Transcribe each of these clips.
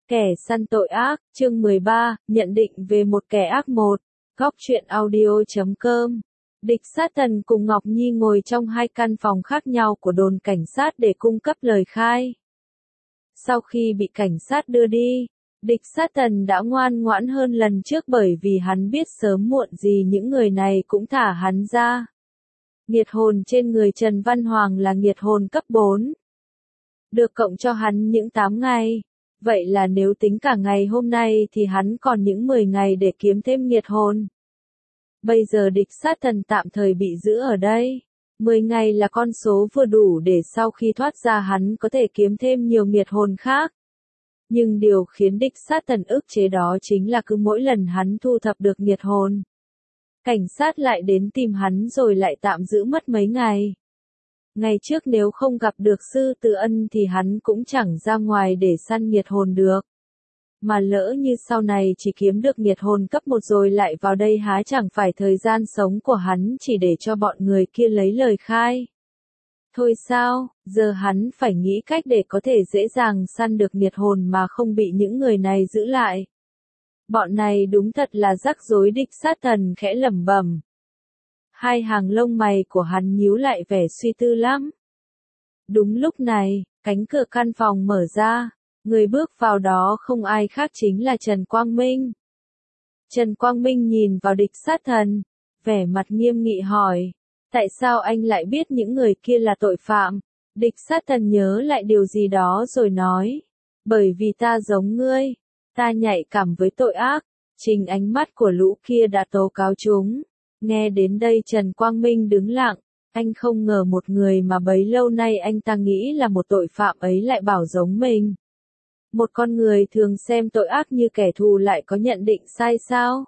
Kẻ săn tội ác, chương 13, nhận định về một kẻ ác một. Góc truyện audio.com. Địch Sát Thần cùng Ngọc Nhi ngồi trong hai căn phòng khác nhau của đồn cảnh sát để cung cấp lời khai. Sau khi bị cảnh sát đưa đi, Địch Sát Thần đã ngoan ngoãn hơn lần trước bởi vì hắn biết sớm muộn gì những người này cũng thả hắn ra. Nghiệt hồn trên người Trần Văn Hoàng là nghiệt hồn cấp 4. Được cộng cho hắn những 8 ngày. Vậy là nếu tính cả ngày hôm nay thì hắn còn những 10 ngày để kiếm thêm nghiệt hồn. Bây giờ Địch Sát Thần tạm thời bị giữ ở đây. 10 ngày là con số vừa đủ để sau khi thoát ra hắn có thể kiếm thêm nhiều nghiệt hồn khác. Nhưng điều khiến Địch Sát Thần ức chế đó chính là cứ mỗi lần hắn thu thập được nghiệt hồn, cảnh sát lại đến tìm hắn rồi lại tạm giữ mất mấy ngày. Ngày trước nếu không gặp được Sư Tử Ân thì hắn cũng chẳng ra ngoài để săn nghiệt hồn được. Mà lỡ như sau này chỉ kiếm được nghiệt hồn cấp 1 rồi lại vào đây há chẳng phải thời gian sống của hắn chỉ để cho bọn người kia lấy lời khai. Thôi sao, giờ hắn phải nghĩ cách để có thể dễ dàng săn được nghiệt hồn mà không bị những người này giữ lại. Bọn này đúng thật là rắc rối. Địch Sát Thần khẽ lẩm bẩm. Hai hàng lông mày của hắn nhíu lại vẻ suy tư lắm. Đúng lúc này, cánh cửa căn phòng mở ra, người bước vào đó không ai khác chính là Trần Quang Minh. Trần Quang Minh nhìn vào Địch Sát Thần, vẻ mặt nghiêm nghị hỏi, tại sao anh lại biết những người kia là tội phạm? Địch Sát Thần nhớ lại điều gì đó rồi nói, bởi vì ta giống ngươi, ta nhạy cảm với tội ác, chính ánh mắt của lũ kia đã tố cáo chúng. Nghe đến đây Trần Quang Minh đứng lặng, anh không ngờ một người mà bấy lâu nay anh ta nghĩ là một tội phạm ấy lại bảo giống mình. Một con người thường xem tội ác như kẻ thù lại có nhận định sai sao?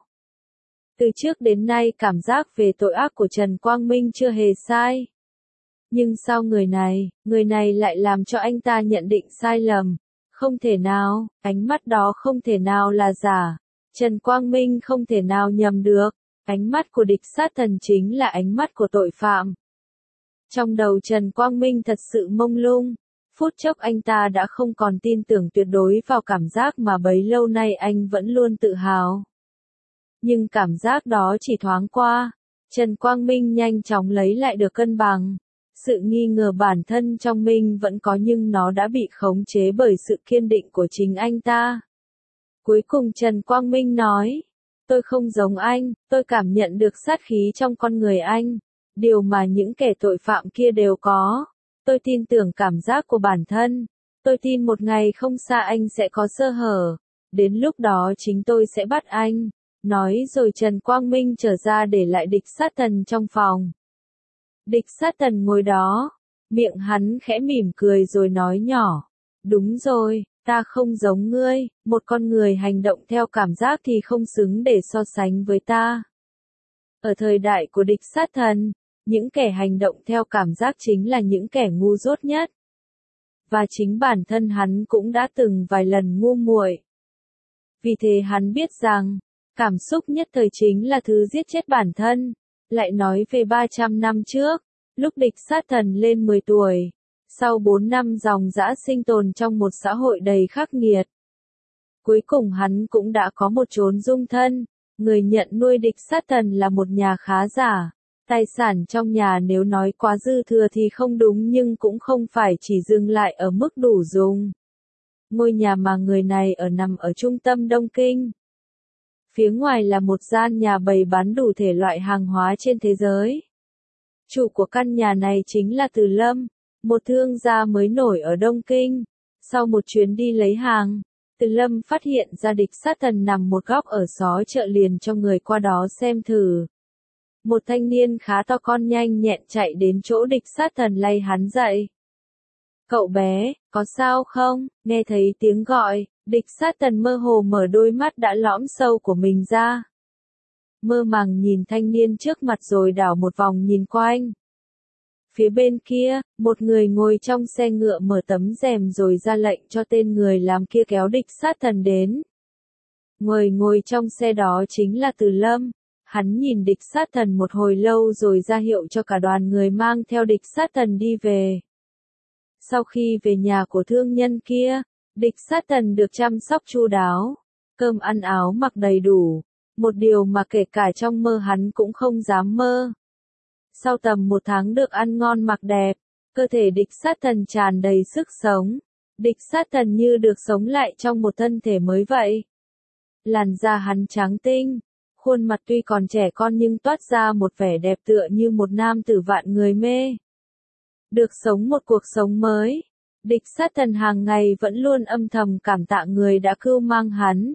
Từ trước đến nay cảm giác về tội ác của Trần Quang Minh chưa hề sai. Nhưng sao người này lại làm cho anh ta nhận định sai lầm? Không thể nào, ánh mắt đó không thể nào là giả. Trần Quang Minh không thể nào nhầm được. Ánh mắt của Địch Sát Thần chính là ánh mắt của tội phạm. Trong đầu Trần Quang Minh thật sự mông lung. Phút chốc anh ta đã không còn tin tưởng tuyệt đối vào cảm giác mà bấy lâu nay anh vẫn luôn tự hào. Nhưng cảm giác đó chỉ thoáng qua. Trần Quang Minh nhanh chóng lấy lại được cân bằng. Sự nghi ngờ bản thân trong mình vẫn có nhưng nó đã bị khống chế bởi sự kiên định của chính anh ta. Cuối cùng Trần Quang Minh nói. Tôi không giống anh, tôi cảm nhận được sát khí trong con người anh. Điều mà những kẻ tội phạm kia đều có. Tôi tin tưởng cảm giác của bản thân. Tôi tin một ngày không xa anh sẽ có sơ hở. Đến lúc đó chính tôi sẽ bắt anh. Nói rồi Trần Quang Minh trở ra để lại Địch Sát Thần trong phòng. Địch Sát Thần ngồi đó. Miệng hắn khẽ mỉm cười rồi nói nhỏ. Đúng rồi. Ta không giống ngươi, một con người hành động theo cảm giác thì không xứng để so sánh với ta. Ở thời đại của Địch Sát Thần, những kẻ hành động theo cảm giác chính là những kẻ ngu dốt nhất. Và chính bản thân hắn cũng đã từng vài lần ngu muội. Vì thế hắn biết rằng, cảm xúc nhất thời chính là thứ giết chết bản thân. Lại nói về 300 năm trước, lúc Địch Sát Thần lên 10 tuổi. Sau 4 năm dòng dã sinh tồn trong một xã hội đầy khắc nghiệt. Cuối cùng hắn cũng đã có một chốn dung thân. Người nhận nuôi Địch Sát Thần là một nhà khá giả. Tài sản trong nhà nếu nói quá dư thừa thì không đúng nhưng cũng không phải chỉ dừng lại ở mức đủ dùng. Ngôi nhà mà người này ở nằm ở trung tâm Đông Kinh. Phía ngoài là một gian nhà bày bán đủ thể loại hàng hóa trên thế giới. Chủ của căn nhà này chính là Từ Lâm. Một thương gia mới nổi ở Đông Kinh. Sau một chuyến đi lấy hàng, Từ Lâm phát hiện ra Địch Sát Thần nằm một góc ở xó chợ liền cho người qua đó xem thử. Một thanh niên khá to con nhanh nhẹn chạy đến chỗ Địch Sát Thần lay hắn dậy. Cậu bé, có sao không? Nghe thấy tiếng gọi, Địch Sát Thần mơ hồ mở đôi mắt đã lõm sâu của mình ra. Mơ màng nhìn thanh niên trước mặt rồi đảo một vòng nhìn quanh. Phía bên kia, một người ngồi trong xe ngựa mở tấm rèm rồi ra lệnh cho tên người làm kia kéo Địch Sát Thần đến. Người ngồi trong xe đó chính là Từ Lâm. Hắn nhìn Địch Sát Thần một hồi lâu rồi ra hiệu cho cả đoàn người mang theo Địch Sát Thần đi về. Sau khi về nhà của thương nhân kia, Địch sát thần được chăm sóc chu đáo, cơm ăn áo mặc đầy đủ, một điều mà kể cả trong mơ hắn cũng không dám mơ. Sau tầm 1 tháng được ăn ngon mặc đẹp, cơ thể địch sát thần tràn đầy sức sống. Địch sát thần như được sống lại trong một thân thể mới vậy. Làn da hắn trắng tinh, khuôn mặt tuy còn trẻ con nhưng toát ra một vẻ đẹp tựa như một nam tử vạn người mê. Được sống một cuộc sống mới, địch sát thần hàng ngày vẫn luôn âm thầm cảm tạ người đã cưu mang hắn.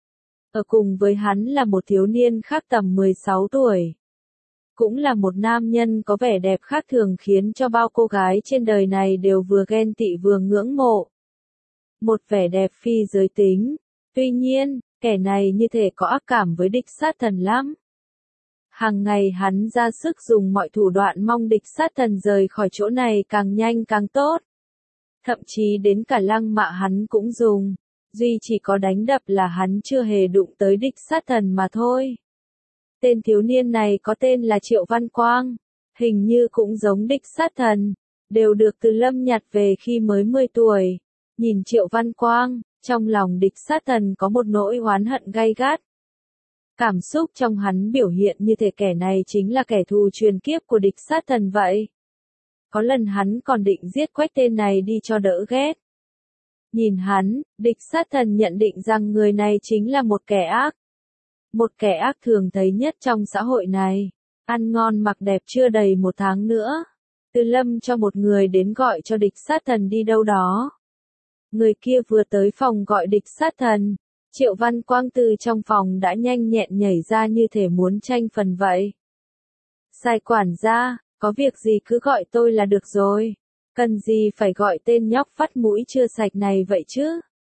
Ở cùng với hắn là một thiếu niên khác tầm 16 tuổi. Cũng là một nam nhân có vẻ đẹp khác thường khiến cho bao cô gái trên đời này đều vừa ghen tị vừa ngưỡng mộ. Một vẻ đẹp phi giới tính. Tuy nhiên, kẻ này như thể có ác cảm với địch sát thần lắm. Hàng ngày hắn ra sức dùng mọi thủ đoạn mong địch sát thần rời khỏi chỗ này càng nhanh càng tốt. Thậm chí đến cả lăng mạ hắn cũng dùng. Duy chỉ có đánh đập là hắn chưa hề đụng tới địch sát thần mà thôi. Tên thiếu niên này có tên là Triệu Văn Quang, hình như cũng giống địch sát thần, đều được Từ Lâm nhặt về khi mới 10 tuổi. Nhìn Triệu Văn Quang, trong lòng địch sát thần có một nỗi oán hận gay gắt. Cảm xúc trong hắn biểu hiện như thể kẻ này chính là kẻ thù truyền kiếp của địch sát thần vậy. Có lần hắn còn định giết quách tên này đi cho đỡ ghét. Nhìn hắn, địch sát thần nhận định rằng người này chính là một kẻ ác. Một kẻ ác thường thấy nhất trong xã hội này. Ăn ngon mặc đẹp chưa đầy 1 tháng nữa. Từ Lâm cho một người đến gọi cho địch sát thần đi đâu đó. Người kia vừa tới phòng gọi địch sát thần. Triệu Văn Quang từ trong phòng đã nhanh nhẹn nhảy ra như thể muốn tranh phần vậy. Sai quản gia, có việc gì cứ gọi tôi là được rồi. Cần gì phải gọi tên nhóc vắt mũi chưa sạch này vậy chứ?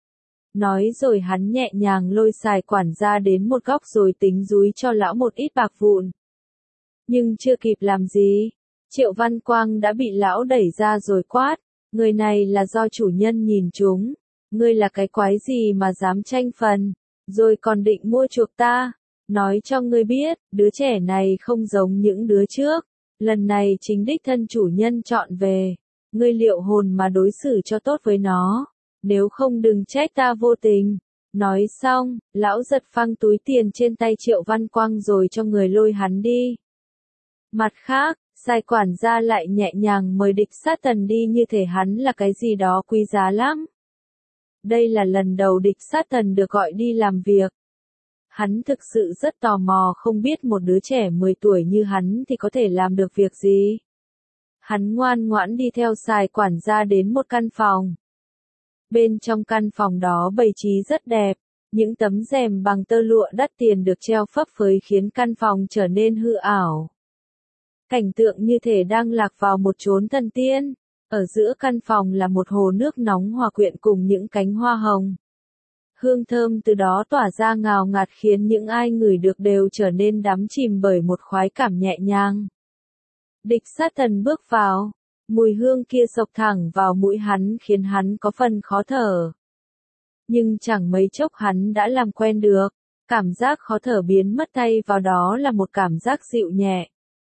Nói rồi hắn nhẹ nhàng lôi Sai quản gia đến một góc rồi tính dúi cho lão một ít bạc vụn. Nhưng chưa kịp làm gì, Triệu Văn Quang đã bị lão đẩy ra rồi quát. Người này là do chủ nhân nhìn chúng. Ngươi là cái quái gì mà dám tranh phần, rồi còn định mua chuộc ta. Nói cho ngươi biết, đứa trẻ này không giống những đứa trước. Lần này chính đích thân chủ nhân chọn về. Ngươi liệu hồn mà đối xử cho tốt với nó. Nếu không đừng trách ta vô tình. Nói xong, lão giật phăng túi tiền trên tay Triệu Văn Quang rồi cho người lôi hắn đi. Mặt khác, Sai quản gia lại nhẹ nhàng mời địch sát thần đi như thể hắn là cái gì đó quý giá lắm. Đây là lần đầu địch sát thần được gọi đi làm việc. Hắn thực sự rất tò mò không biết một đứa trẻ 10 tuổi như hắn thì có thể làm được việc gì. Hắn ngoan ngoãn đi theo Sai quản gia đến một căn phòng. Bên trong căn phòng đó bày trí rất đẹp, những tấm rèm bằng tơ lụa đắt tiền được treo phấp phới khiến căn phòng trở nên hư ảo. Cảnh tượng như thể đang lạc vào một chốn thần tiên. Ở giữa căn phòng là một hồ nước nóng hòa quyện cùng những cánh hoa hồng. Hương thơm từ đó tỏa ra ngào ngạt khiến những ai ngửi được đều trở nên đắm chìm bởi một khoái cảm nhẹ nhàng. Địch sát thần bước vào, mùi hương kia xộc thẳng vào mũi hắn khiến hắn có phần khó thở. Nhưng chẳng mấy chốc hắn đã làm quen được, cảm giác khó thở biến mất thay vào đó là một cảm giác dịu nhẹ.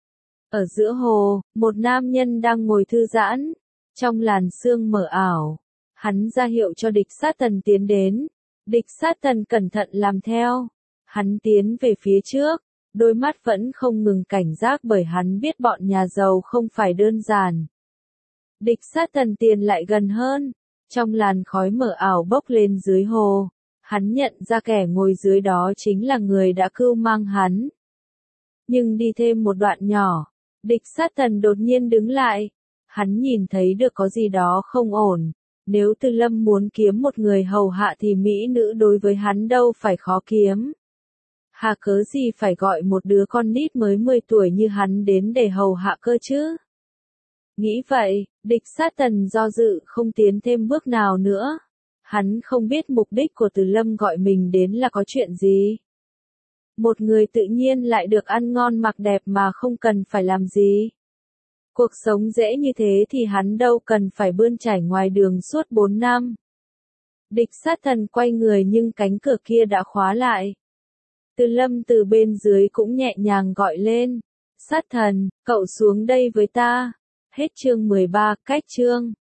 Ở giữa hồ, một nam nhân đang ngồi thư giãn. Trong làn sương mờ ảo, hắn ra hiệu cho địch sát thần tiến đến. Địch sát thần cẩn thận làm theo. Hắn tiến về phía trước, đôi mắt vẫn không ngừng cảnh giác bởi hắn biết bọn nhà giàu không phải đơn giản. Địch sát thần tiến lại gần hơn. Trong làn khói mờ ảo bốc lên dưới hồ, hắn nhận ra kẻ ngồi dưới đó chính là người đã cưu mang hắn. Nhưng đi thêm một đoạn nhỏ, địch sát thần đột nhiên đứng lại. Hắn nhìn thấy được có gì đó không ổn. Nếu Từ Lâm muốn kiếm một người hầu hạ thì mỹ nữ đối với hắn đâu phải khó kiếm. Hà cớ gì phải gọi một đứa con nít mới 10 tuổi như hắn đến để hầu hạ cơ chứ? Nghĩ vậy, địch sát thần do dự không tiến thêm bước nào nữa. Hắn không biết mục đích của Từ Lâm gọi mình đến là có chuyện gì. Một người tự nhiên lại được ăn ngon mặc đẹp mà không cần phải làm gì. Cuộc sống dễ như thế thì hắn đâu cần phải bươn chải ngoài đường suốt 4 năm. Địch sát thần quay người nhưng cánh cửa kia đã khóa lại. Từ Lâm từ bên dưới cũng nhẹ nhàng gọi lên. Sát thần, cậu xuống đây với ta. Hết chương 13, cách chương.